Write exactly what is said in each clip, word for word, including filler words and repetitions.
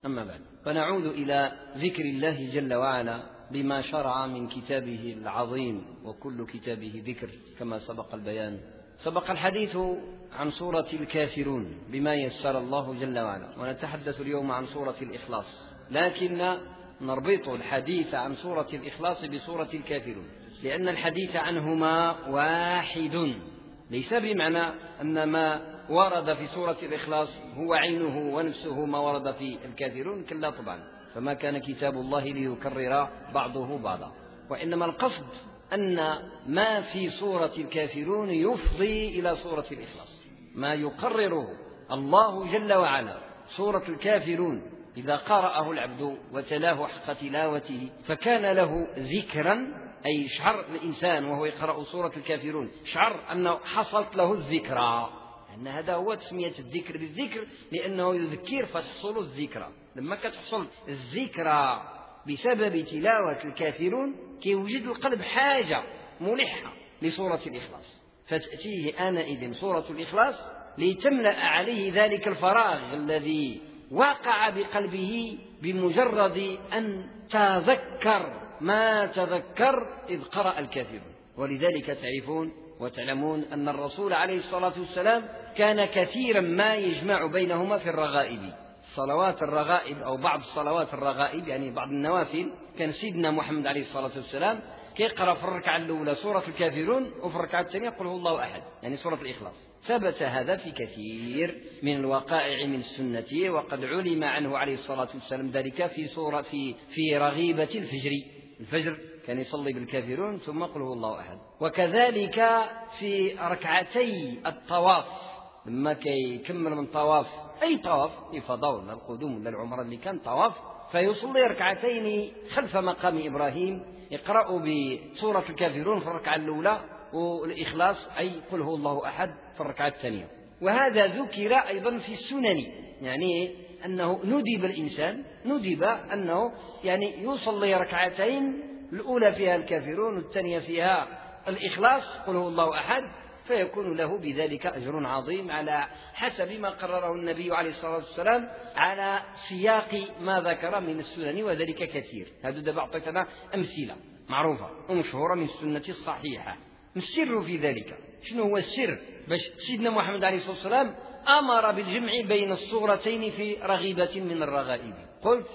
أما بعد، فنعود إلى ذكر الله جل وعلا بما شرع من كتابه العظيم، وكل كتابه ذكر كما سبق البيان. سبق الحديث عن سورة الكافرون بما يسر الله جل وعلا، ونتحدث اليوم عن سورة الإخلاص، لكن نربط الحديث عن سورة الإخلاص بسورة الكافرون، لأن الحديث عنهما واحد، ليس بمعنى أن ما ورد في سورة الإخلاص هو عينه ونفسه ما ورد في الكافرون، كلا طبعا، فما كان كتاب الله ليكرر بعضه بعضا، وإنما القصد أن ما في سورة الكافرون يفضي إلى سورة الإخلاص، ما يقرره الله جل وعلا سورة الكافرون إذا قرأه العبد وتلاه حق تلاوته فكان له ذكرا، أي شعر الإنسان وهو يقرأ سورة الكافرون شعر أنه حصلت له الذكرى، أن هذا هو تسمية الذكر بالذكر، لأنه يذكر فتحصل الذكرى. لما كتحصل الذكرى بسبب تلاوة الكافرون كيوجد القلب حاجة ملحة لسورة الإخلاص، فتأتيه آنئذ سورة الإخلاص لتملأ عليه ذلك الفراغ الذي وقع بقلبه بمجرد أن تذكر ما تذكر إذ قرأ الكافرون. ولذلك تعرفون وتعلمون أن الرسول عليه الصلاة والسلام كان كثيرا ما يجمع بينهما في الرغائب، صلوات الرغائب أو بعض الصلوات الرغائب يعني بعض النوافل، كان سيدنا محمد عليه الصلاة والسلام كيقرأ في الركعة الأولى سورة الكافرون وفي الركعة الثانية قل هو الله أحد، يعني سورة الإخلاص. ثبت هذا في كثير من الوقائع من السنة، وقد علم عنه عليه الصلاة والسلام ذلك في سورة في في رغيبة الفجر، الفجر كان يصلي بالكافرون ثم قل هو الله أحد. وكذلك في ركعتي الطواف، لما كيكمل من طواف أي طواف إفاضة ولا القدوم ولا العمرة اللي كان طواف، فيصلي ركعتين خلف مقام إبراهيم، يقرأ بسورة الكافرون في الركعة الأولى والإخلاص أي قل هو الله أحد في الركعة الثانية. وهذا ذكر أيضا في السنن، يعني أنه ندب الإنسان ندب أنه يعني يصلي ركعتين، الأولى فيها الكافرون والثانية فيها الإخلاص قل هو الله أحد، فيكون له بذلك أجر عظيم على حسب ما قرره النبي عليه الصلاة والسلام على سياق ما ذكر من السنن، وذلك كثير. هذا دابا أعطيتنا أمثلة معروفة ومشهورة من السنة الصحيحة. السر في ذلك شنو هو السر؟ باش سيدنا محمد عليه الصلاة والسلام أمر بالجمع بين الصورتين في رغيبة من الرغائب. قلت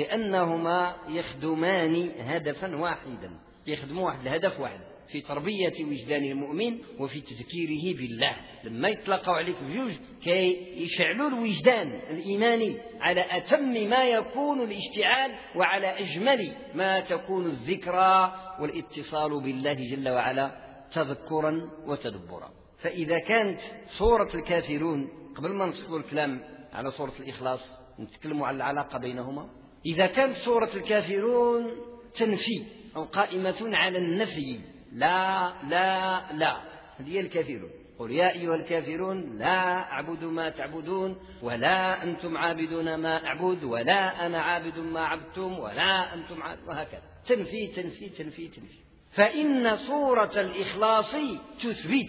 لأنهما يخدمان هدفا واحدا، يخدموا واحد الهدف واحد في تربية وجدان المؤمن وفي تذكيره بالله. لما يطلقوا عليك بجوج كي يشعلوا الوجدان الإيماني على أتم ما يكون الاشتعال وعلى أجمل ما تكون الذكرى والاتصال بالله جل وعلا تذكرا وتدبرا. فإذا كانت سورة الكافرون، قبل ما نصل الكلام على سورة الإخلاص نتكلم على العلاقة بينهما، إذا كانت سورة الكافرون تنفي أو قائمة على النفي، لا لا لا، هذه الكافرون، قل يا أيها الكافرون لا أعبد ما تعبدون ولا أنتم عابدون ما أعبد ولا أنا عابد ما عبدتم ولا أنتم عابد، وهكذا تنفي تنفي تنفي تنفي. فإن سورة الإخلاص تثبت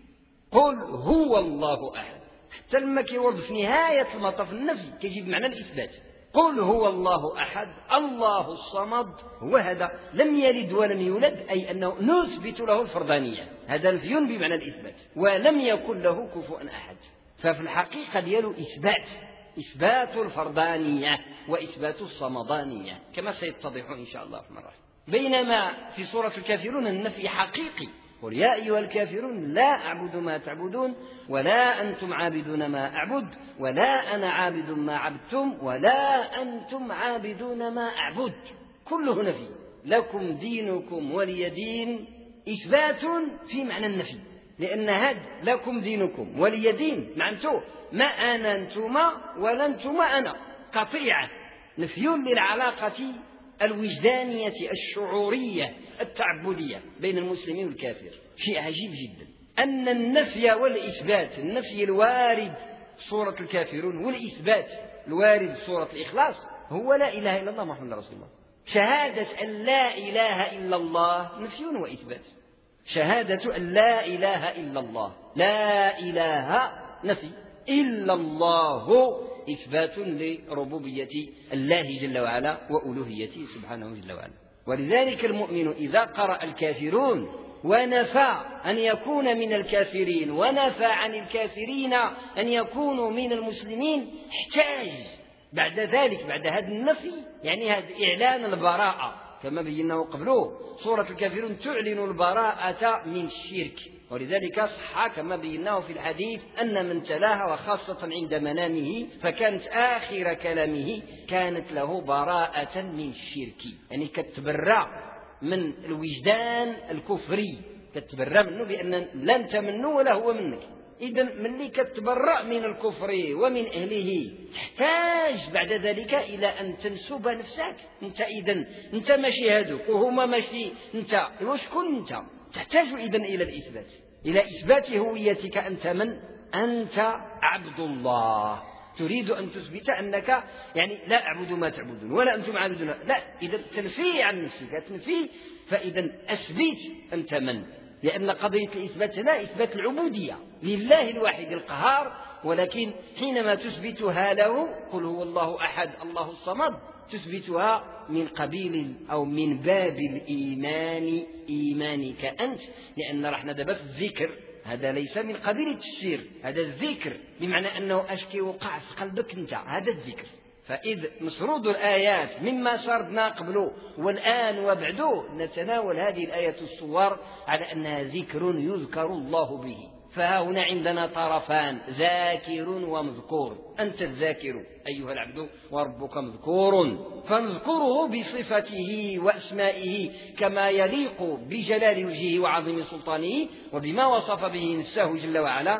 قل هو الله أحد، حتى لما كيورد في نهاية المطاف النفي كيجيب معنى الإثبات، قل هو الله أحد الله الصمد، هو هذا لم يلد ولم يولد، أي أنه نثبت له الفردانية، هذا نفي بمعنى الإثبات، ولم يكن له كفوا أحد. ففي الحقيقة ديالو إثبات، إثبات الفردانية وإثبات الصمدانية كما سيتضح إن شاء الله في مرة. بينما في سورة الكافرون النفي حقيقي، قل يا أيها الكافرون لا أعبد ما تعبدون ولا أنتم عابدون ما أعبد ولا أنا عابد ما عبدتم ولا أنتم عابدون ما أعبد، كله نفي. لكم دينكم ولي دين إثبات في معنى النفي، لأن هذا لكم دينكم ولي دين معنته ما أنا أنتما ولا أنتما أنا، قطيعة، نفي للعلاقة الوجدانية الشعورية التعبدية بين المسلم والكافر. شيء عجيب جدا أن النفي والإثبات، النفي الوارد سورة الكافرون والإثبات الوارد سورة الإخلاص هو لا إله إلا الله محمد رسول الله. شهادة أن لا إله إلا الله نفي وإثبات، شهادة أن لا إله إلا الله، لا إله نفي إلا الله إثبات لربوبية الله جل وعلا وألوهيته سبحانه جل وعلا. ولذلك المؤمن إذا قرأ الكافرون ونفى أن يكون من الكافرين ونفى عن الكافرين أن يكونوا من المسلمين احتاج بعد ذلك بعد هذا النفي يعني هذا إعلان البراءة كما بيناه قبله. سورة الكافرون تعلن البراءة من الشرك، ولذلك صح كما بيناه في الحديث أن من تلاها وخاصة عند منامه فكانت آخر كلامه كانت له براءة من الشرك، يعني كتبرأ من الوجدان الكفري، كتبرأ منه بأن لا أنت منه ولا هو منك. إذن ملي كتبرأ من الكفر ومن أهله تحتاج بعد ذلك إلى أن تنسب نفسك. أنت إذن أنت ماشي هذوك وهما ماشي أنت، وشكون أنت؟ تحتاج إذن إلى الإثبات، إلى إثبات هويتك. أنت من؟ أنت عبد الله. تريد أن تثبت أنك يعني لا أعبد ما تعبدون ولا أنتم عابدون، لا، إذا تنفي عن نفسك تنفي، فإذا أثبت أنت من، لأن قضية الإثبات لا إثبات العبودية لله الواحد القهار، ولكن حينما تثبتها له قل هو الله أحد الله الصمد تثبتها من قبيل أو من باب الإيمان إيمانك أنت، لأن رحنا دابا في الذكر هذا ليس من قبيل التفسير، هذا الذكر بمعنى أنه أشكي وقع في قلبك أنت، هذا الذكر. فإذ مسرود الآيات مما سردنا قبله والآن وبعده نتناول هذه الآية الصور على أنها ذكر يذكر الله به. فها هنا عندنا طرفان، ذاكر ومذكور. أنت الذاكر أيها العبد وربك مذكور، فنذكره بصفته وأسمائه كما يليق بجلال وجهه وعظيم سلطانه وبما وصف به نفسه جل وعلا.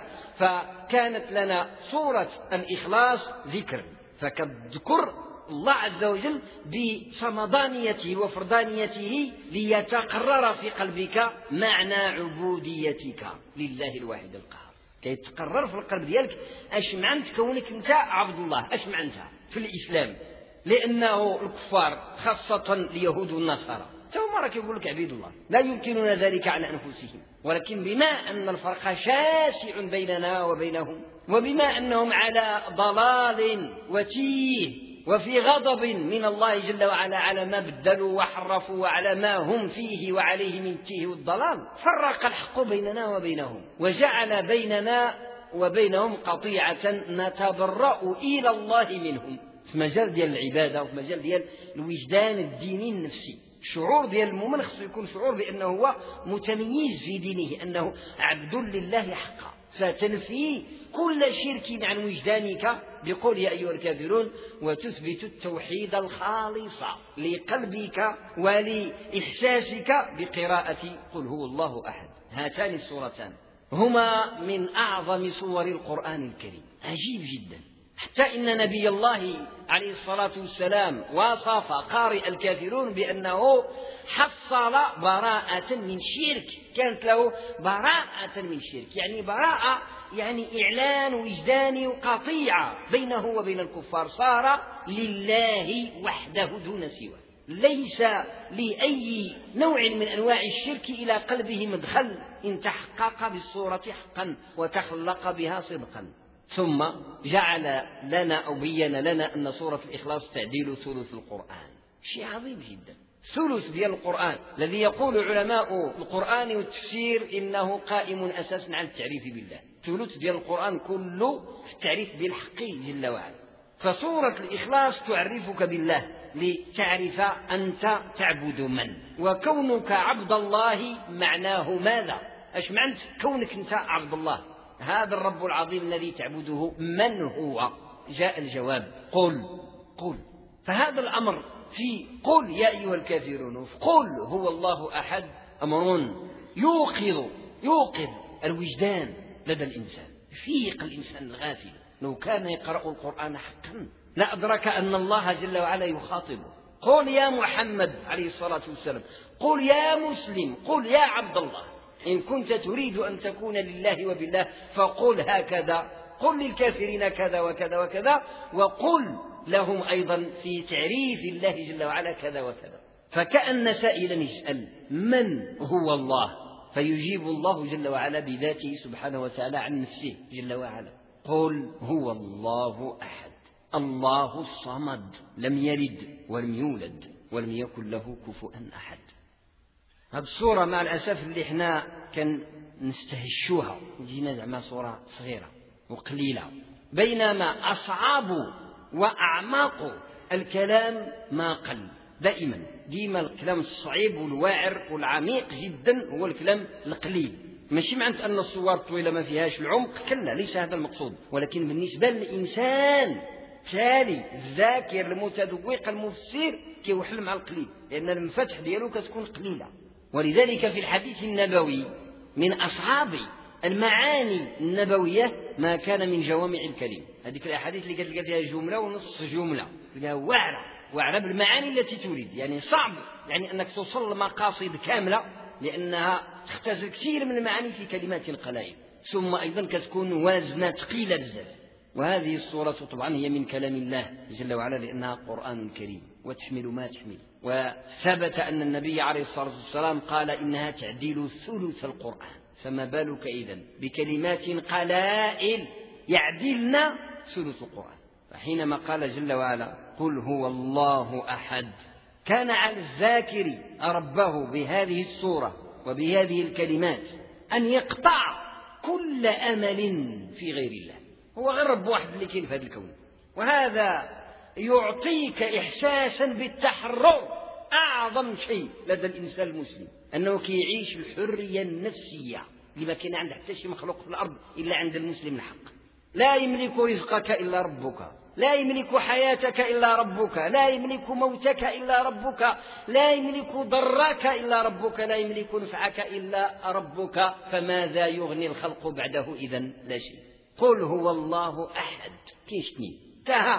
فكانت لنا سورة الإخلاص ذكر، فكذكر الله عز وجل بصمدانيته وفردانيته ليتقرر في قلبك معنى عبوديتك لله الواحد القهار، كي تقرر في القلب ديالك اش معنى كونك انت عبد الله، اش معنى في الإسلام. لأنه الكفار خاصة اليهود والنصارى توما راك يقول لك عبيد الله، لا يمكننا ذلك على أنفسهم، ولكن بما أن الفرق شاسع بيننا وبينهم وبما أنهم على ضلال وتيه وفي غضب من الله جل وعلا على ما بدلوا وحرفوا وعلى ما هم فيه وعليه من التيه والضلال، فرق الحق بيننا وبينهم وجعل بيننا وبينهم قطيعة نتبرأ إلى الله منهم في مجال ديال العبادة وفي مجال ديال الوجدان الديني النفسي. الشعور ديال المؤمن خصو يكون شعور بأنه هو متميز في دينه، أنه عبد لله حقا، فتنفي كل شرك عن وجدانك بقول يا أيها الكافرون، وتثبت التوحيد الخالص لقلبك ولإحساسك بقراءة قل هو الله أحد. هاتان السورتان هما من أعظم سور القرآن الكريم، عجيب جدا، حتى إن نبي الله عليه الصلاة والسلام وصف قارئ الكافرون بأنه حصل براءة من شرك، كانت له براءة من شرك، يعني براءة يعني إعلان وجداني وقطيعة بينه وبين الكفار، صار لله وحده دون سواه، ليس لأي نوع من أنواع الشرك إلى قلبه مدخل إن تحقق بالصورة حقا وتخلق بها صدقا. ثم جعل لنا أو بين لنا أن سورة الإخلاص تعديل ثلث القرآن، شيء عظيم جدا، ثلث ديال القرآن الذي يقول علماء القرآن والتفسير إنه قائم أساسا على التعريف بالله، ثلث ديال القرآن كله في التعريف بالحق جل وعلا. فسورة الإخلاص تعرفك بالله لتعرف أنت تعبد من، وكونك عبد الله معناه ماذا؟ أش معنى كونك أنت عبد الله؟ هذا الرب العظيم الذي تعبده من هو؟ جاء الجواب قل قل. فهذا الأمر في قل يا أيها الكافرون قل هو الله أحد أمر يوقظ يوقظ الوجدان لدى الإنسان، فيق الإنسان الغافل. لو كان يقرأ القرآن حقا لأدرك أن الله جل وعلا يخاطبه. قل يا محمد عليه الصلاة والسلام، قل يا مسلم، قل يا عبد الله، إن كنت تريد أن تكون لله وبالله فقل هكذا، قل للكافرين كذا وكذا وكذا، وقل لهم أيضا في تعريف الله جل وعلا كذا وكذا. فكأن سائلا يسأل من هو الله، فيجيب الله جل وعلا بذاته سبحانه وتعالى عن نفسه جل وعلا، قل هو الله أحد. الله الصمد لم يلد ولم يولد ولم يكن له كفوا أحد. هذه الصورة مع الأسف اللي احنا كان نستهشوها، جينا زعما صورة صغيرة وقليلة، بينما أصعب وأعماق الكلام ما قل. دائما ديما الكلام الصعيب والواعر والعميق جدا هو الكلام القليل. ماشي معنى أن الصور الطويلة ما فيهاش العمق، كلا، ليس هذا المقصود، ولكن بالنسبة للإنسان التالي الذاكر المتذوق المفسر كيوحل مع القليل، لأن المفتح ديالو كتكون قليلة. ولذلك في الحديث النبوي من أصعب المعاني النبوية ما كان من جوامع الكلم. هذيك الأحاديث اللي كتلقى فيها جملة ونص جملة تلقاها واعرة واعرة بالمعاني التي تريد، يعني صعب يعني أنك توصل لمقاصد كاملة، لأنها تختزل كثير من المعاني في كلمات قلائل، ثم أيضا كتكون وازنة ثقيلة بزاف. وهذه الصورة طبعا هي من كلام الله جل وعلا، لأنها قرآن كريم وتحمل ما تحمل. وثبت أن النبي عليه الصلاة والسلام قال إنها تعديل ثلث القرآن، فما بالك إذن بكلمات قلائل يعدلن ثلث القرآن. فحينما قال جل وعلا قل هو الله أحد، كان على الذاكر ربه بهذه الصورة وبهذه الكلمات أن يقطع كل أمل في غير الله. هو غير رب واحد اللي كاين في هذا الكون، وهذا يعطيك إحساسا بالتحرر. أعظم شيء لدى الإنسان المسلم أنه كيعيش الحرية النفسية اللي ما كان عند حتى شي مخلوق في الأرض إلا عند المسلم الحق. لا يملك رزقك إلا ربك، لا يملك حياتك إلا ربك، لا يملك موتك إلا ربك، لا يملك ضرك إلا ربك، لا يملك نفعك إلا ربك، فماذا يغني الخلق بعده إذن؟ لا شيء. قل هو الله أحد، كاينش اثنين، انتهى.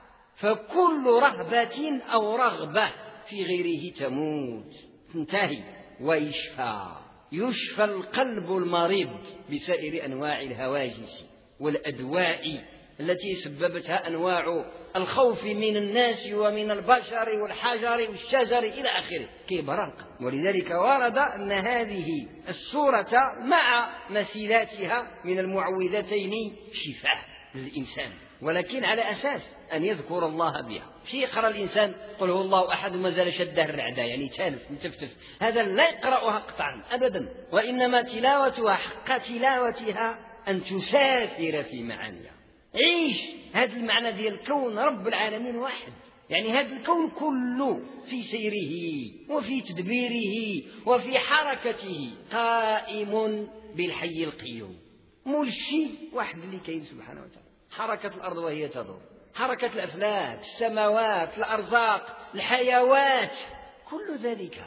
فكل رهبة أو رغبة في غيره تموت، تنتهي. ويشفى يشفى القلب المريض بسائر أنواع الهواجس والأدواء التي سببتها أنواع الخوف من الناس ومن البشر والحجر والشجر إلى آخره كيبرى القلب. ولذلك ورد أن هذه السورة مع مثيلاتها من المعوذتين شفاء للإنسان، ولكن على أساس أن يذكر الله بها. شيء يقرأ الإنسان قل هو الله أحد وما زال شده الرعدة، يعني تالف متفتف، هذا لا يقرأها قطعا أبدا، وإنما تلاوتها حق تلاوتها أن تسافر في معانيها. عيش هذا المعنى ديال الكون رب العالمين واحد، يعني هذا الكون كله في سيره وفي تدبيره وفي حركته قائم بالحي القيوم. مول شيء واحد اللي كاين سبحانه وتعالى، حركة الأرض وهي تدور، حركة الأفلاك، السماوات، الأرزاق، الحيوات، كل ذلك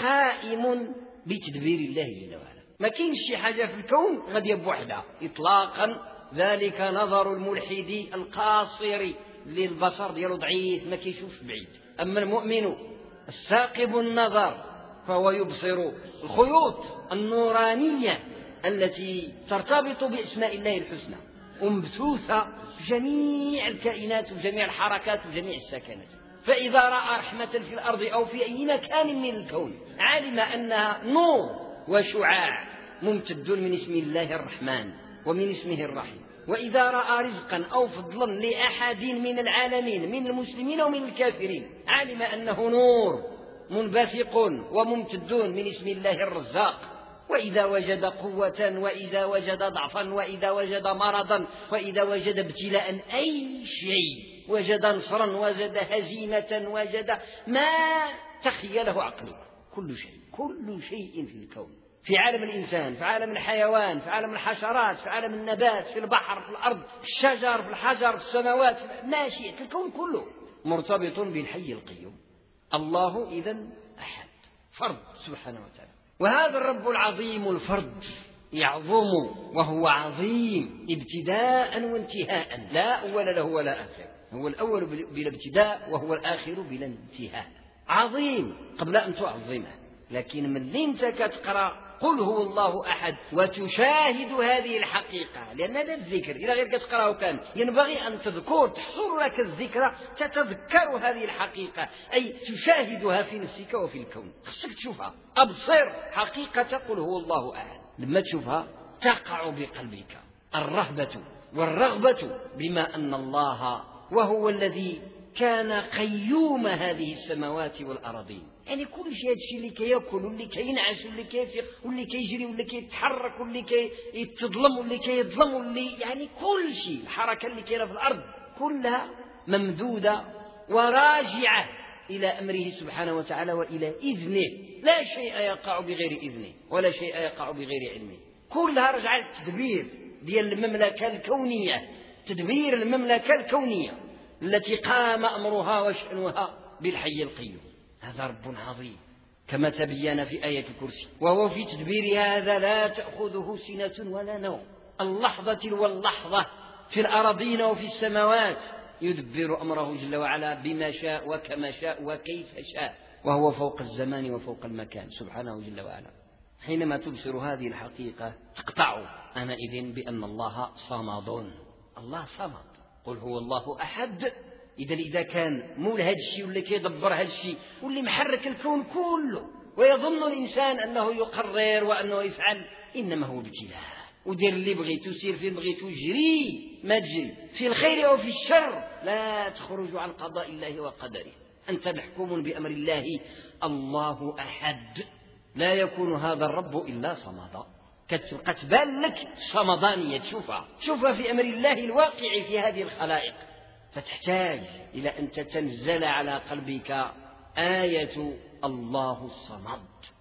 قائم بتدبير الله جل وعلا. ما كاينش شي حاجة في الكون غادية بوحدها إطلاقا. ذلك نظر الملحد القاصر للبصر ديالو ضعيف ما كيشوفش بعيد. أما المؤمن الثاقب النظر فهو يبصر الخيوط النورانية التي ترتبط بأسماء الله الحسنى ومبثوثة في جميع الكائنات وجميع الحركات وجميع السكنات. فإذا رأى رحمة في الأرض أو في أي مكان من الكون علم أنها نور وشعاع ممتد من اسم الله الرحمن ومن اسمه الرحيم. وإذا رأى رزقا أو فضلا لأحد من العالمين من المسلمين ومن الكافرين علم أنه نور منبثق وممتد من اسم الله الرزاق. وإذا وجد قوة وإذا وجد ضعفا وإذا وجد مرضا وإذا وجد ابتلاء أي شيء، وجد نصرا وجد هزيمة وجد ما تخيله عقله، كل شيء كل شيء في الكون، في عالم الإنسان، في عالم الحيوان، في عالم الحشرات، في عالم النبات، في البحر، في الأرض، في الشجر، في الحجر، في السماوات، ما شئت، الكون كله مرتبط بالحي القيوم. الله إذن أحد، فرد سبحانه وتعالى. وهذا الرب العظيم الفرد يعظم وهو عظيم ابتداء وانتهاء، لا أول له ولا آخر، هو الأول بلا ابتداء وهو الآخر بلا انتهاء. عظيم قبل أن تعظمه، لكن من انت كتقرأ قل هو الله أحد وتشاهد هذه الحقيقة، لأن هذا الذكر إذا غير كتقرأه كان ينبغي أن تذكر تحصل لك الذكرى تتذكر هذه الحقيقة، أي تشاهدها في نفسك وفي الكون، خصك تشوفها. أبصر حقيقة قل هو الله أحد، لما تشوفها تقع بقلبك الرهبة والرغبة بما أن الله وهو الذي كان قيوم هذه السماوات والأراضين. يعني كل شيء، هذا الشيء اللي كيأكل واللي كينعس واللي كيفيق واللي كيجري واللي كيتحرك واللي كيتظلم واللي كيظلم واللي يعني كل شيء، الحركة اللي كاينة في الأرض كلها ممدودة وراجعة إلى أمره سبحانه وتعالى وإلى إذنه. لا شيء يقع بغير إذنه ولا شيء يقع بغير علمه، كلها رجعت التدبير ديال المملكة الكونية، تدبير المملكة الكونية التي قام أمرها وشأنها بالحي القيوم. هذا رب عظيم كما تبين في آية الكرسي، وهو في تدبير هذا لا تأخذه سنة ولا نوم، اللحظة واللحظة في الأراضين وفي السماوات يدبر أمره جل وعلا بما شاء وكما شاء وكيف شاء، وهو فوق الزمان وفوق المكان سبحانه جل وعلا. حينما تبصر هذه الحقيقة تقطع آنئذ بأن الله صمد. الله صمد، قل هو الله أحد. إذا إذا كان مول هذا الشيء واللي كيدبر هذا الشيء واللي محرك الكون كله ويظن الإنسان أنه يقرر وأنه يفعل، إنما هو ابتلاء، ودير اللي بغيتو، سير فين بغيتو، جري ما تجري، في الخير أو في الشر لا تخرج عن قضاء الله وقدره، أنت محكوم بأمر الله. الله أحد، لا يكون هذا الرب إلا صمدا. كتبقى تبان لك صمدانية، تشوفها تشوفها في أمر الله الواقع في هذه الخلائق، فتحتاج إلى أن تتنزل على قلبك آية الله الصمد.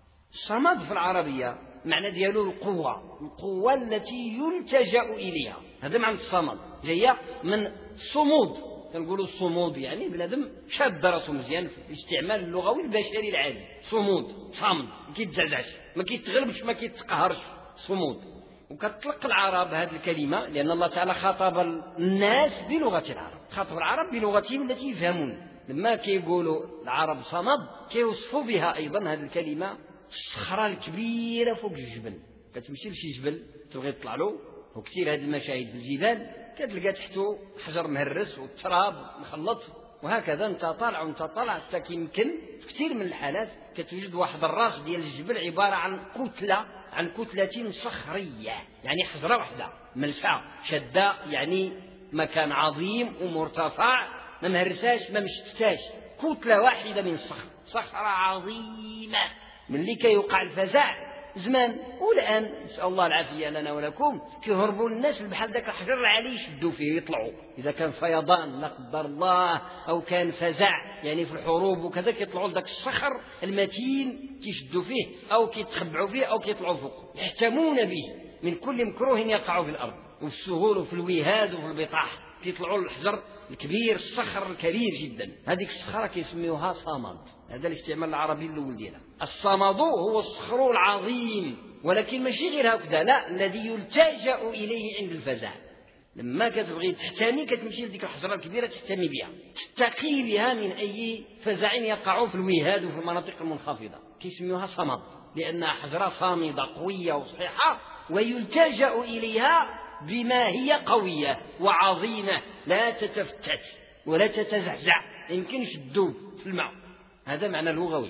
الصمد في العربية معنى ديالو القوة، القوة التي يلتجأ إليها، هذا معنى الصمد، جاية من صمود، كنقولوا الصمود يعني بنادم شاد راسو مزيان في الاستعمال اللغوي البشري العادي، صمود صامد، ما كيتزعزعش ما كيتغلبش ما كيتقهرش، صمود. وكتطلق العرب هذه الكلمة لأن الله تعالى خاطب الناس بلغة العرب، خاطب العرب بلغتهم التي يفهمون. لما كيقولوا العرب صمد كيوصفوا بها أيضا هذه الكلمة الصخرة الكبيرة فوق الجبل، كتمشي لشي جبل تبغي تطلع له، وكثير هذه المشاهد في الجبال كتلقى تحته حجر مهرس والتراب مخلط، وهكذا انت طالع وانت طالع حتى كيمكن في كثير من الحالات كتوجد واحد الراس ديال الجبل عبارة عن كتلة عن كتلة صخرية، يعني حجرة واحدة ملسعة شدة، يعني مكان عظيم ومرتفع ما مهرساش ما مشتتاش، كتلة واحدة من الصخر، صخرة عظيمة. من اللي كيوقع الفزع زمان والآن نسأل الله العافية لنا ولكم، كيهربوا الناس بحال ذاك الحجر العالي يشدوا فيه يطلعوا، إذا كان فيضان لا قدر الله أو كان فزع يعني في الحروب وكذا كيطلعوا لذاك الصخر المتين كيشدوا فيه أو كيتخبعوا فيه أو كيطلعوا فوق، يحتمون به من كل مكروه يقع في الأرض وفي السهول وفي الوهاد وفي البطاح، كيطلعوا الحجر الكبير الصخر الكبير جدا، هذيك الصخرة كيسميوها صمد. هذا الاستعمال العربي الأول ديالها. الصمد هو الصخر العظيم، ولكن ماشي غير هكذا، لا، الذي يلتجأ إليه عند الفزع. لما كتبغي تحتمي كتمشي لديك الحجرة الكبيرة تحتمي بها، تتقي بها من أي فزع يقع في الوهاد وفي المناطق المنخفضة، كيسميوها صمد لأنها حجرة صامدة قوية وصحيحة، ويلتجأ إليها بما هي قوية وعظيمة لا تتفتت ولا تتزعزع، يمكنش تذوب في الماء. هذا معنى لغوي.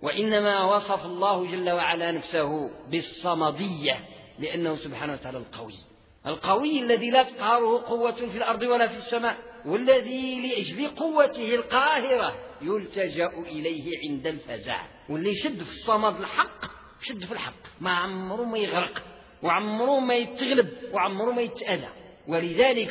وإنما وصف الله جل وعلا نفسه بالصمدية لأنه سبحانه وتعالى القوي، القوي الذي لا تقهره قوة في الأرض ولا في السماء، والذي لأجل قوته القاهرة يلتجأ إليه عند الفزع. واللي يشد في الصمد الحق شد في الحق، ما عمره ما يغرق وعمره ما يتغلب وعمره ما يتأذى. ولذلك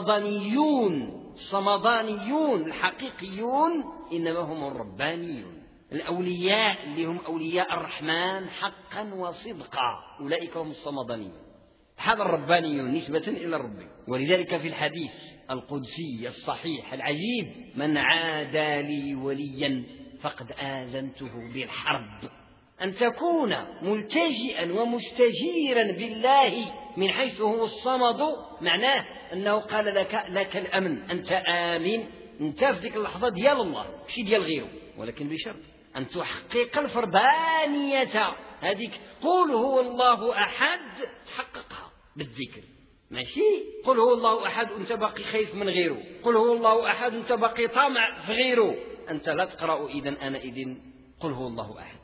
الصمدانيون الصمدانيون الحقيقيون إنما هم الربانيون، الأولياء اللي هم أولياء الرحمن حقا وصدقا، أولئك هم الصمدانيون. هذا الربانيون نسبة إلى الرب. ولذلك في الحديث القدسي الصحيح العجيب: من عادى لي وليا فقد آذنته بالحرب. أن تكون ملتجئا ومستجيرا بالله من حيث هو الصمد معناه أنه قال لك لك الأمن، أنت آمن، أنت في ذيك اللحظة ديال الله ماشي ديال غيره، ولكن بشرط أن تحقق الفردانية. هذيك قل هو الله أحد تحققها بالذكر، ماشي قل هو الله أحد وأنت باقي خايف من غيره، قل هو الله أحد وأنت باقي طامع في غيره، أنت لا تقرأ إذن أنا إذن قل هو الله أحد.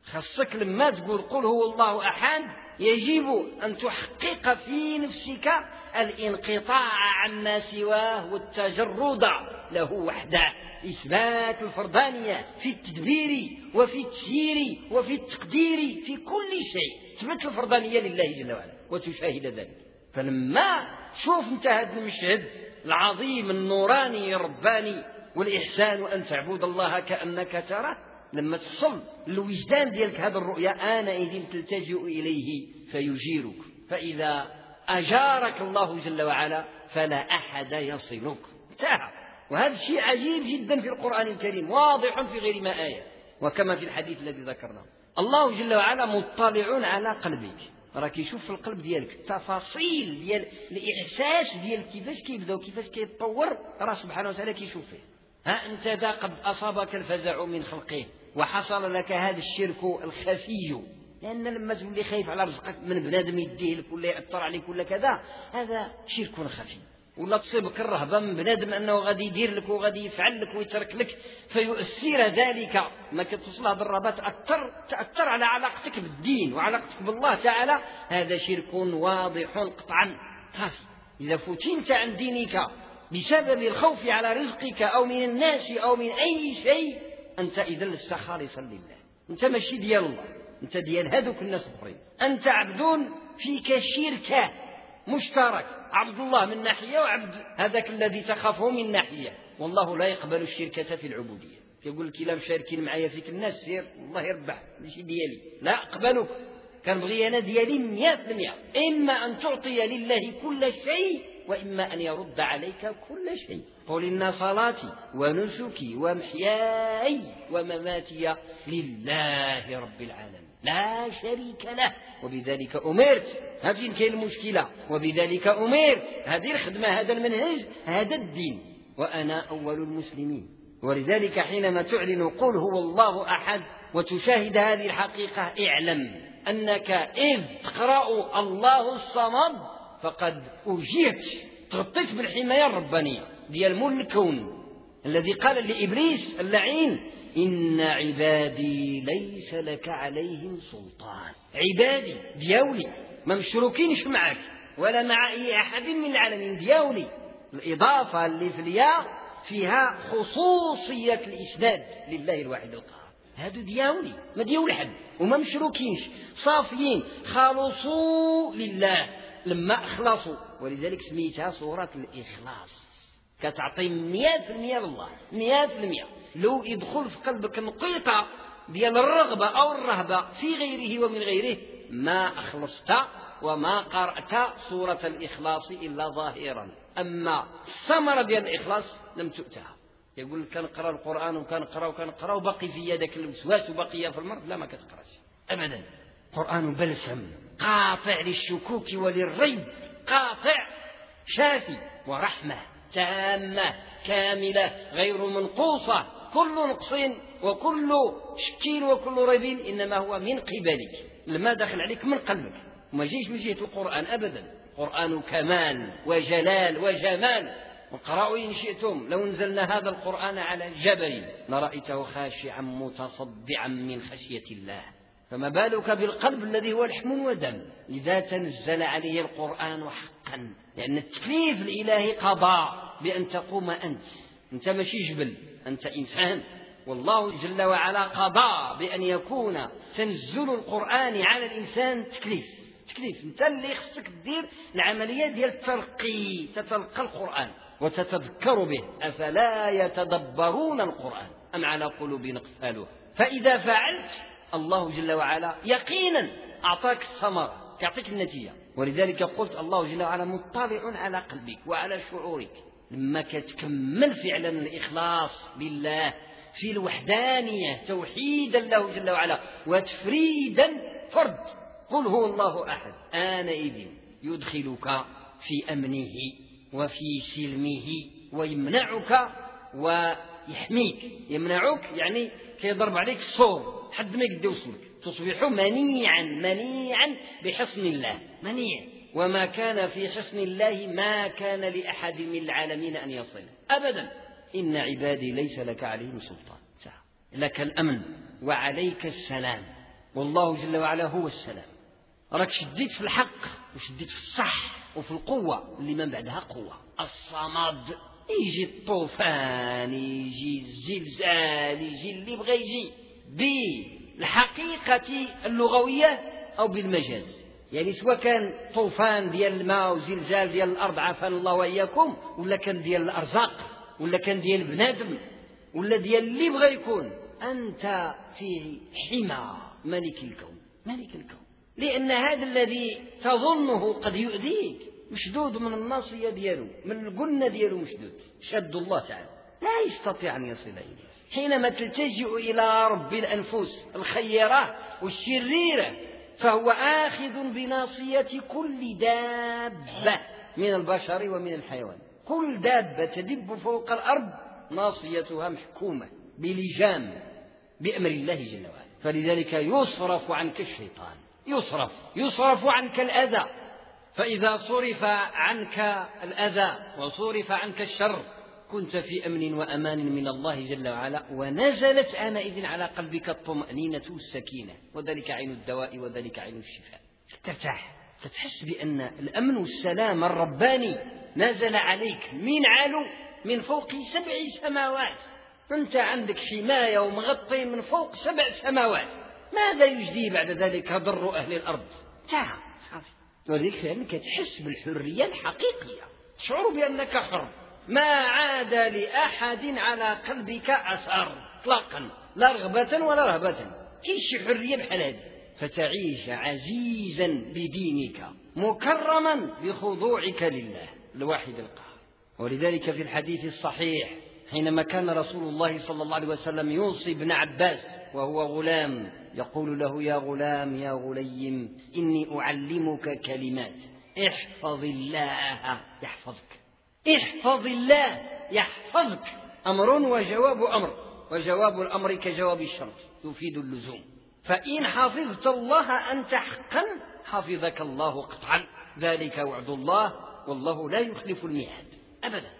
خصك لما تقول قل هو الله أحد يجب أن تحقق في نفسك الانقطاع عما سواه والتجرد له وحده، إثبات الفردانية في التدبير وفي التسيير وفي التقدير في كل شيء، تثبت الفردانية لله جل وعلا وتشاهد ذلك. فلما شوف انت هذا المشهد العظيم النوراني الرباني والإحسان أن تعبد الله كأنك تراه، لما تحصل الوجدان ديالك هذا الرؤيا آنئذ تلتجئ إليه فيجيرك، فإذا أجارك الله جل وعلا فلا أحد يصلك. انتهى. وهذا الشيء عجيب جدا في القرآن الكريم، واضح في غير ما آية، وكما في الحديث الذي ذكرناه. الله جل وعلا مطلع على قلبك، راك يشوف في القلب ديالك التفاصيل ديال الإحساس ديال كيفاش كيبدا وكيفاش كيتطور، راه سبحانه وتعالى كيشوف فيه. ها أنت ذا قد أصابك الفزع من خلقه وحصل لك هذا الشرك الخفي، لأن لما تولي خايف على رزقك من بنادم يديه لك ولا يأثر عليك ولا كذا، هذا شرك خفي. ولا تصيبك الرهبة من بنادم أنه غادي يدير لك وغادي يفعل لك ويترك لك فيؤثر ذلك، ما كتوصل هذه الرهبة تأثر, تأثر على علاقتك بالدين وعلاقتك بالله تعالى، هذا شرك واضح قطعا خفي. إذا فتنت عن دينك بسبب الخوف على رزقك أو من الناس أو من أي شيء، أنت إذا لست خالصا لله، أنت ماشي ديال الله، أنت ديال هذوك الناس الآخرين. أنت عبد فيك شركة مشترك، عبد الله من ناحية وعبد هذاك الذي تخافه من ناحية، والله لا يقبل الشركة في العبودية. يقول لك لا مشاركين معايا فيك الناس سير الله يربح ماشي ديالي، لا أقبلك، كنبغي أنا ديالي مئة في المئة. إما أن تعطي لله كل شيء وإما أن يرد عليك كل شيء. قل إن صلاتي ونسكي ومحياي ومماتي لله رب العالمين لا شريك له وبذلك أمرت. هذه كاين المشكلة، وبذلك أمرت، هذه الخدمة، هذا المنهج، هذا الدين، وأنا أول المسلمين. ولذلك حينما تعلن قل هو الله أحد وتشاهد هذه الحقيقة، اعلم أنك إذ تقرأ الله الصمد فقد أجيرت، تغطيت بالحماية الربانية ديال مول الكون الذي قال لإبليس اللعين إن عبادي ليس لك عليهم سلطان. عبادي دياولي ما مشروكينش معك ولا مع أي أحد من العالمين، دياولي. الإضافة اللي في الياء فيها خصوصية الإسناد لله الواحد القهار، هذا دياولي ما دياول حد وما مشروكينش، صافيين خالصوا لله لما أخلصوا. ولذلك سميتها سورة الإخلاص، كتعطي مئة في المئة لله، مئة في المئة. لو يدخل في قلبك نقيطة ديال الرغبة أو الرهبة في غيره ومن غيره ما أخلصت وما قرأت سورة الإخلاص إلا ظاهرا. أما الثمرة ديال الإخلاص لم تؤتها. يقول لك كنقرأ القرآن وكنقرأ وكنقرأ وبقي في يدك الوسواس وبقي في المرض، لا ما كتقراش أبدا. القرآن بلسم قاطع للشكوك وللريب، قاطع شافي ورحمة تامة كاملة غير منقوصة. كل نقص وكل شك وكل ريب إنما هو من قبلك، لما دخل عليك من قلبك، وما جيش من جهة القرآن أبدا. قرآن كمال وجلال وجمال. وقرأوا إن شئتم لو نزلنا هذا القرآن على جبل لرأيته خاشعا متصدعا من خشية الله، فما بالك بالقلب الذي هو لحم ودم. لذا تنزل عليه القرآن حقا، لأن التكليف الإلهي قضاء بأن تقوم أنت أنت ماشي جبل، أنت إنسان، والله جل وعلا قضى بأن يكون تنزل القرآن على الإنسان تكليف. تكليف أنت اللي خصك تدير العملية ديال الترقي، تتلقى القرآن وتتذكر به. أفلا يتدبرون القرآن أم على قلوب أقفالها. فإذا فعلت الله جل وعلا يقينا أعطاك الثمرة، يعطيك النتيجة. ولذلك قلت الله جل وعلا مطلع على قلبك وعلى شعورك. لما كتكمل فعلا الإخلاص لله في الوحدانية توحيدا له جل وعلا وتفريدا فرد، قل هو الله أحد، آنئذ يدخلك في أمنه وفي سلمه ويمنعك ويحميك. يمنعك يعني كيضرب عليك الصور حد ما يقدر يوصلك، تصبح منيعا منيعا بحصن الله، منيع. وما كان في حصن الله ما كان لأحد من العالمين أن يصل أبدا. إن عبادي ليس لك عليهم سلطان، لك الأمن وعليك السلام. والله جل وعلا هو السلام. راك شديت في الحق وشديت في الصح وفي القوة اللي من بعدها قوة. الصمد، يجي الطوفان، يجي الزلزال، يجي اللي بغى يجي بالحقيقة اللغوية أو بالمجاز، يعني سواء كان طوفان ديال الماء وزلزال ديال الأرض عافانا الله وإياكم، ولا كان ديال الأرزاق، ولا كان ديال بنادم، ولا ديال اللي بغى يكون، أنت في حمى ملك الكون، ملك الكون، لأن هذا الذي تظنه قد يؤذيك مشدود من الناصية دياله، من الجنة دياله مشدود، شد الله تعالى لا يستطيع أن يصل إليه. حينما تلتجئ إلى رب الأنفس الخيرة والشريرة فهو آخذ بناصية كل دابة من البشر ومن الحيوان. كل دابة تدب فوق الأرض ناصيتها محكومة بلجام بأمر الله جل وعلا. فلذلك يصرف عنك الشيطان، يصرف يصرف عنك الأذى. فإذا صرف عنك الأذى وصرف عنك الشر كنت في أمن وأمان من الله جل وعلا، ونزلت آنئذ على قلبك الطمأنينة والسكينة، وذلك عين الدواء وذلك عين الشفاء. ترتاح، تتحس بأن الأمن والسلام الرباني نزل عليك من علو، من فوق سبع سماوات. أنت عندك حماية ومغطي من فوق سبع سماوات، ماذا يجدي بعد ذلك ضر أهل الأرض؟ تعال صافي. وذلك فعلك تحس بالحرية الحقيقية، تشعر بأنك حر، ما عاد لأحد على قلبك أثر اطلاقا، لا رغبة ولا رهبة، كيش حرية بحال هذه. فتعيش عزيزا بدينك مكرما بخضوعك لله الواحد القهار. ولذلك في الحديث الصحيح حينما كان رسول الله صلى الله عليه وسلم يوصي ابن عباس وهو غلام يقول له: يا غلام يا غليم إني أعلمك كلمات، احفظ الله يحفظك، احفظ الله يحفظك. أمر وجواب أمر، وجواب الأمر كجواب الشرط يفيد اللزوم. فإن حفظت الله أنت حقا حفظك الله قطعا، ذلك وعد الله والله لا يخلف الميعاد أبدا،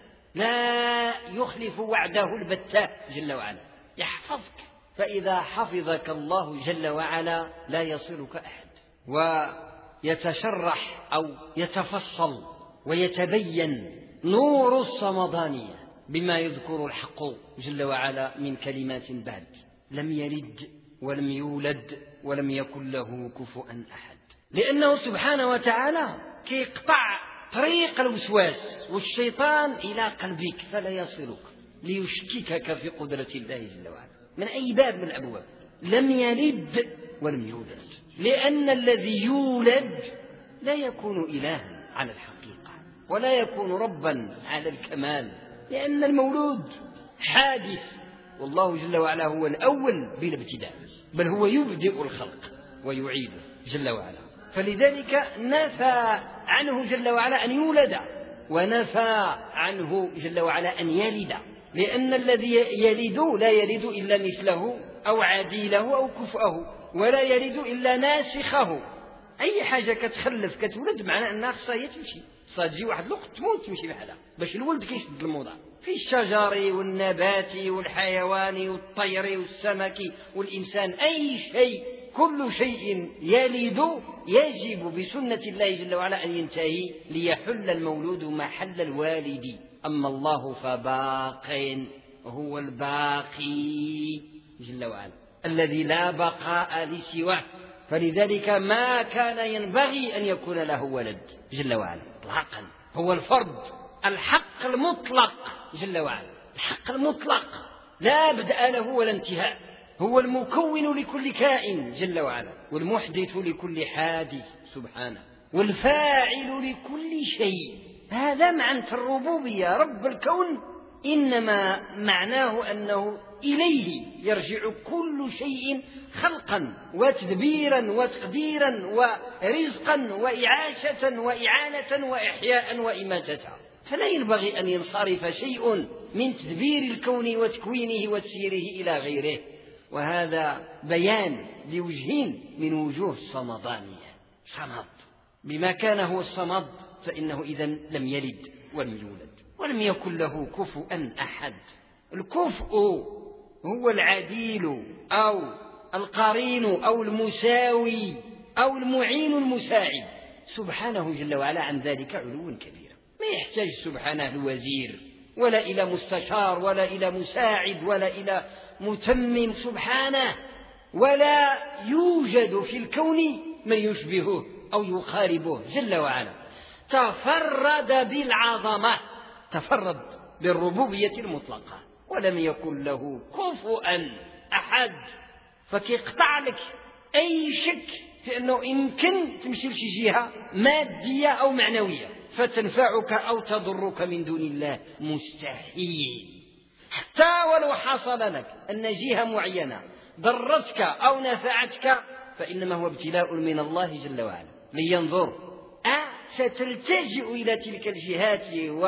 لا يخلف وعده البتة جل وعلا، يحفظك. فإذا حفظك الله جل وعلا لا يصلك أحد. ويتشرح أو يتفصل ويتبين نور الصمدانية بما يذكر الحق جل وعلا من كلمات بعد: لم يلد ولم يولد ولم يكن له كفوا أحد. لأنه سبحانه وتعالى كيقطع طريق الوسواس والشيطان إلى قلبك فلا يصلك، ليشككك في قدرة الله جل وعلا من أي باب من الأبواب. لم يلد ولم يولد، لأن الذي يولد لا يكون إلها على الحقيقة ولا يكون ربا على الكمال، لأن المولود حادث، والله جل وعلا هو الأول بلا ابتداء، بل هو يبدئ الخلق ويعيده جل وعلا. فلذلك نفى عنه جل وعلا أن يولد، ونفى عنه جل وعلا أن يلد، لأن الذي يلد لا يلد إلا مثله أو عديله أو كفءه، ولا يلد إلا ناسخه. أي حاجة كتخلف كتولد معنى أنها خصها هي تمشي، خصها تجي واحد الوقت تموت تمشي بحالها، باش الولد كيشد الموضع. في الشجر والنبات والحيوان والطير والسمك والإنسان، أي شيء كل شيء يلد يجب بسنة الله جل وعلا أن ينتهي ليحل المولود محل الوالد. أما الله فباق، هو الباقي جل وعلا الذي لا بقاء لسواه، فلذلك ما كان ينبغي أن يكون له ولد جل وعلا اطلاقا. هو الفرد الحق المطلق جل وعلا، الحق المطلق لا بدء له ولا انتهاء. هو المكون لكل كائن جل وعلا، والمحدث لكل حادث سبحانه، والفاعل لكل شيء. هذا معنى الربوبية. رب الكون إنما معناه أنه إليه يرجع كل شيء خلقا وتدبيرا وتقديرا ورزقا وإعاشة وإعانة وإحياء وإماتة. فلا ينبغي أن ينصرف شيء من تدبير الكون وتكوينه وتسييره إلى غيره. وهذا بيان لوجهين من وجوه الصمدانية. صمد بما كان هو الصمد فإنه إذن لم يلد ولم يولد ولم يكن له كفوا أحد. الكفء هو العديل أو القرين أو المساوي أو المعين المساعد، سبحانه جل وعلا عن ذلك علوا كبيرا. ما يحتاج سبحانه الوزير ولا إلى مستشار ولا إلى مساعد ولا إلى متمم سبحانه، ولا يوجد في الكون من يشبهه أو يقاربه جل وعلا. تفرد بالعظمة، تفرد بالربوبية المطلقة، ولم يكن له كفؤا أحد. فكيقطع لك أي شك في أنه يمكن تمشي لشي جهة مادية أو معنوية فتنفعك أو تضرك من دون الله، مستحيل. حتى ولو حصل لك أن جهة معينة ضرتك أو نفعتك فإنما هو ابتلاء من الله جل وعلا لينظر ستلتجئ إلى تلك الجهات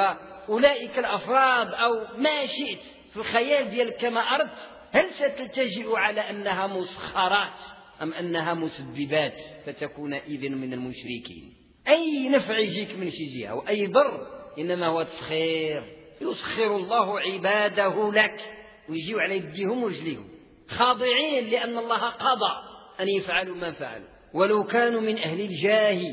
وأولئك الأفراد أو ما شئت في الخيال ديالك كما أردت، هل ستلتجئ على أنها مسخرات أم أنها مسببات فتكون إذن من المشركين. أي نفع يجيك من شي جهة وأي ضر إنما هو تسخير، يسخر الله عباده لك ويجيو على يديهم ورجليهم خاضعين لأن الله قضى أن يفعلوا ما فعلوا، ولو كانوا من أهل الجاه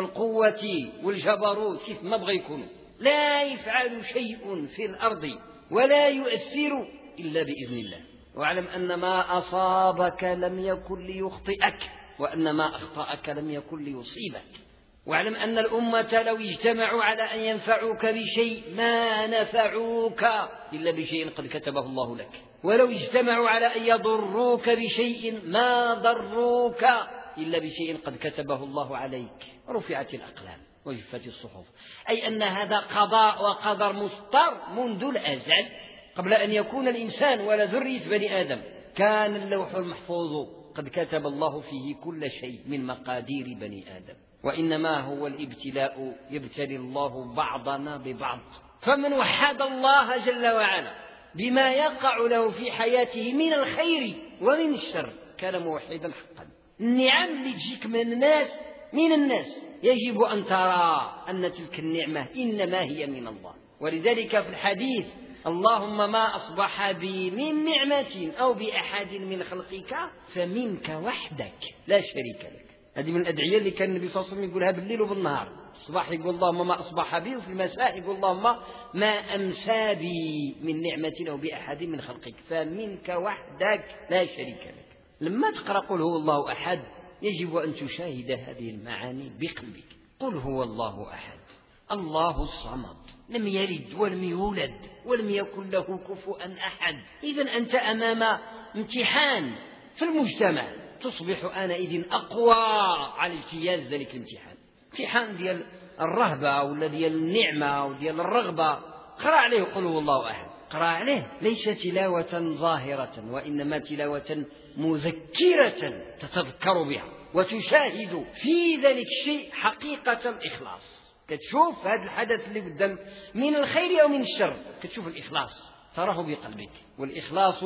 والقوة والجبروت كيف ما بغى يكونوا لا يفعل شيء في الأرض ولا يؤثر إلا بإذن الله. واعلم أن ما أصابك لم يكن ليخطئك وأن ما أخطأك لم يكن ليصيبك. واعلم أن الأمة لو اجتمعوا على أن ينفعوك بشيء ما نفعوك إلا بشيء قد كتبه الله لك، ولو اجتمعوا على أن يضروك بشيء ما ضروك إلا بشيء قد كتبه الله عليك. رفعت الأقلام وجفت الصحف، أي أن هذا قضاء وقدر مسطر منذ الأزل قبل أن يكون الإنسان ولا ذرية بني آدم. كان اللوح المحفوظ قد كتب الله فيه كل شيء من مقادير بني آدم، وإنما هو الابتلاء يبتلي الله بعضنا ببعض. فمن وحد الله جل وعلا بما يقع له في حياته من الخير ومن الشر كان موحدا حقا. النعم اللي تجيك من الناس من الناس يجب أن ترى أن تلك النعمة إنما هي من الله. ولذلك في الحديث اللهم ما أصبح بي من نعمة أو بأحد من خلقك فمنك وحدك لا شريك لك. هذه من الأدعية اللي كان النبي صلى الله عليه وسلم يقولها بالليل وبالنهار. الصباح يقول اللهم ما أصبح بي، وفي المساء يقول اللهم ما أمسى بي من نعمة أو بأحد من خلقك فمنك وحدك لا شريك لك. لما تقرأ قل هو الله أحد يجب أن تشاهد هذه المعاني بقلبك. قل هو الله أحد الله الصمد لم يلد ولم يولد ولم يكن له كفوا أحد. إذن أنت أمام امتحان في المجتمع، تصبح آنئذ أقوى على اجتياز ذلك الامتحان. امتحان ديال الرهبة ولا ديال النعمة وديال الرغبة. قرأ عليه قل هو الله أحد، قرأ عليه ليس تلاوة ظاهرة وإنما تلاوة مذكرة تتذكر بها وتشاهد في ذلك الشيء حقيقة الإخلاص. كتشوف هذا الحدث اللي قدام من الخير أو من الشر، كتشوف الإخلاص تراه بقلبك. والإخلاص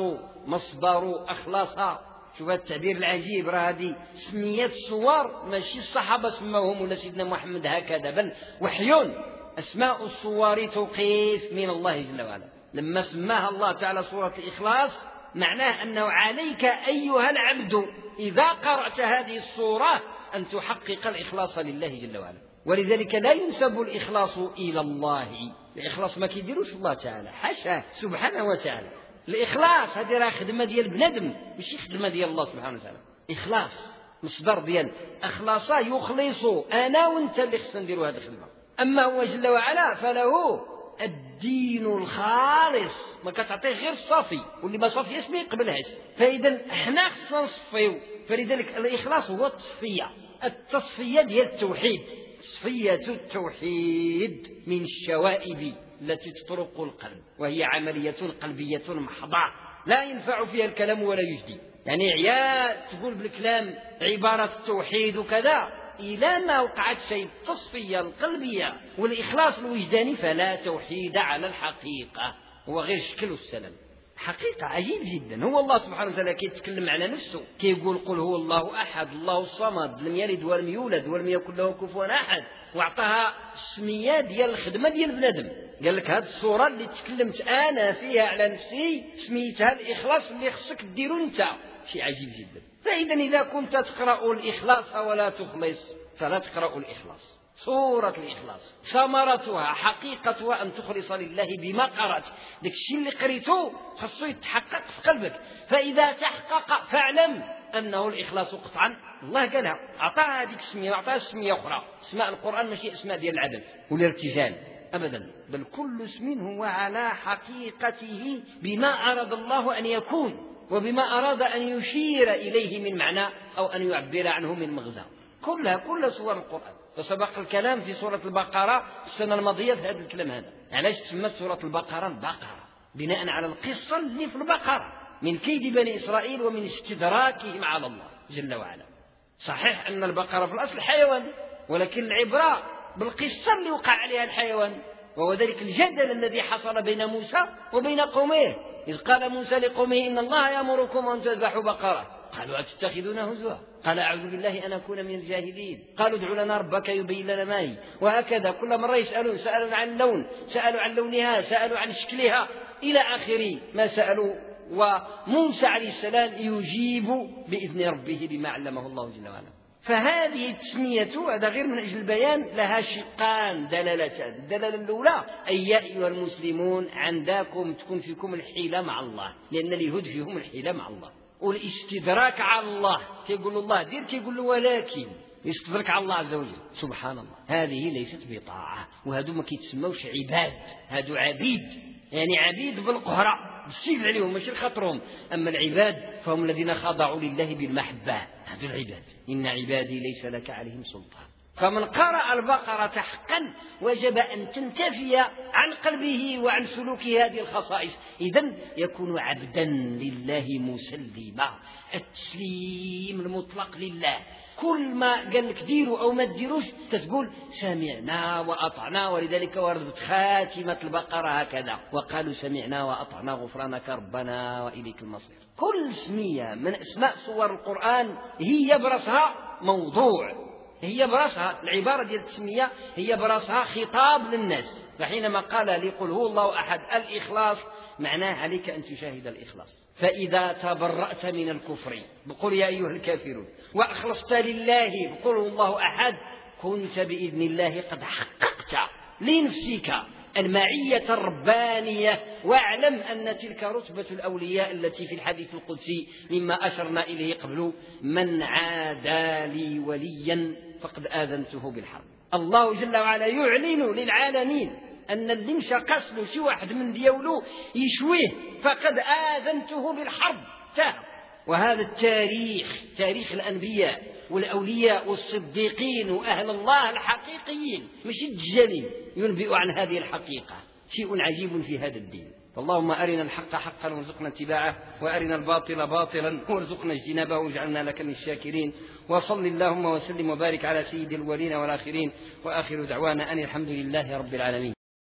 مصدر أخلاص. شوف هذا التعبير العجيب، راه هذه سميات الصور ماشي الصحابة سموهم ولا سيدنا محمد هكذا، بل وحي. أسماء الصور توقيف من الله جل وعلا. لما سماها الله تعالى سورة الإخلاص معناه أنه عليك أيها العبد إذا قرأت هذه الصورة أن تحقق الإخلاص لله جل وعلا. ولذلك لا ينسب الإخلاص إلى الله، الإخلاص ما كيديروش الله تعالى، حاشا سبحانه وتعالى. الإخلاص هذه راه خدمة ديال بنادم ماشي خدمة ديال الله سبحانه وتعالى. إخلاص مصدر ديال أخلاص يخلص، أنا وأنت اللي خصنا نديروا هذه الخدمة. أما هو جل وعلا فله الدين الخالص، ما كتعطيه غير الصافي، واللي ما صافي اسمه يقبلهاش. فإذا احنا خصنا نصفيو. فلذلك الإخلاص هو التصفية، التصفية ديال التوحيد، تصفية التوحيد من الشوائب التي تطرق القلب، وهي عملية قلبية محضة لا ينفع فيها الكلام ولا يجدي. يعني عيا تقول بالكلام عبارة التوحيد وكذا إلى ما وقعت شيء التصفية القلبية والإخلاص الوجداني فلا توحيد على الحقيقة، هو غير شكل والسلام. حقيقة عجيب جدا. هو الله سبحانه وتعالى كيتكلم على نفسه، كيقول قل هو الله أحد الله الصمد لم يلد ولم يولد ولم يكن له كفوا أحد. وعطاها السمية ديال الخدمة ديال بنادم. قال لك هذه الصورة اللي تكلمت أنا فيها على نفسي سميتها الإخلاص اللي خصك ديرو أنت. شيء عجيب جدا. فإذا إذا كنت تقرأ الإخلاص ولا تخلص فلا تقرأ الإخلاص. صورة الإخلاص ثمرتها حقيقتها أن تخلص لله بما قرأت. داك الشيء اللي قريته خصو يتحقق في قلبك، فإذا تحقق فاعلم أنه الإخلاص قطعا. الله قالها، أعطاها هذيك السمية وأعطاها السمية أخرى. اسماء القرآن ماشي اسماء ديال العدد والارتجال أبدا، بل كل اسم هو على حقيقته بما أراد الله أن يكون وبما أراد أن يشير إليه من معنى أو أن يعبر عنه من مغزى. كلها كل سور القرآن. فسبق الكلام في سورة البقرة السنة الماضية في هذا الكلام هذا. علاش تسمت سورة البقرة البقرة؟ بناء على القصة اللي في البقرة من كيد بني إسرائيل ومن استدراكهم على الله جل وعلا. صحيح أن البقرة في الأصل حيوان، ولكن العبرة بالقصة اللي وقع عليها الحيوان، وهو ذلك الجدل الذي حصل بين موسى وبين قومه إذ قال موسى لقومه إن الله يأمركم أن تذبحوا بقرة قالوا أتتخذونه هزوا قال أعوذ بالله أن أكون من الجاهلين قالوا ادع لنا ربك يبين لنا ما هي. وهكذا كل مرة يسألون، سألوا عن اللون، سألوا عن لونها، سألوا عن شكلها إلى آخر ما سألوا. وموسى عليه السلام يجيب بإذن ربه بما علمه الله جل وعلا. فهذه التسمية هذا غير من أجل البيان لها شقان دلالتان. الدلالة الأولى أي يا أيها المسلمون عندكم تكون فيكم الحيلة مع الله، لأن اليهود فيهم الحيلة مع الله والاستدراك على الله. تقول الله دير، تقول له ولكن يستدرك على الله عز وجل. سبحان الله، هذه ليست بطاعة. وهذو ما كيتسموش عباد، هذو عبيد، يعني عبيد بالقهرة بالسيف عليهم ماشي خاطرهم. أما العباد فهم الذين خضعوا لله بالمحبة، هذو العباد. إن عبادي ليس لك عليهم سلطان. فمن قرأ البقرة حقا وجب أن تنتفي عن قلبه وعن سلوك هذه الخصائص، إذن يكون عبدا لله مسلما. التسليم المطلق لله، كل ما قال لك ديروا أو ما تديروش تقول سمعنا وأطعنا. ولذلك وردت خاتمة البقرة هكذا وقالوا سمعنا وأطعنا غفرانك ربنا وإليك المصير. كل اسمية من أسماء سور القرآن هي برأسها موضوع، هي برأسها العبارة ديال التسمية، هي برأسها خطاب للناس. فحينما قال لقل هو الله أحد الإخلاص معناه عليك أن تشاهد الإخلاص. فإذا تبرأت من الكفر بقول يا أيها الكافرون وأخلصت لله بقول هو الله أحد كنت بإذن الله قد حققت لنفسك المعية الربانية. واعلم أن تلك رتبة الأولياء التي في الحديث القدسي مما أشرنا إليه قبل: من عادى لي وليا فقد آذنته بالحرب. الله جل وعلا يعلن للعالمين أن اللي مشى قصله شي واحد من ديولو يشويه فقد آذنته بالحرب تاه. وهذا التاريخ تاريخ الأنبياء والأولياء والصديقين وأهل الله الحقيقيين، مش الدجالين ينبئ عن هذه الحقيقة. شيء عجيب في هذا الدين. فاللهم أرنا الحق حقا وارزقنا اتباعه، وأرنا الباطل باطلا وارزقنا اجتنابه واجعلنا لك من الشاكرين. وصل اللهم وسلم وبارك على سيد الأولين والآخرين، وآخر دعوانا أن الحمد لله رب العالمين.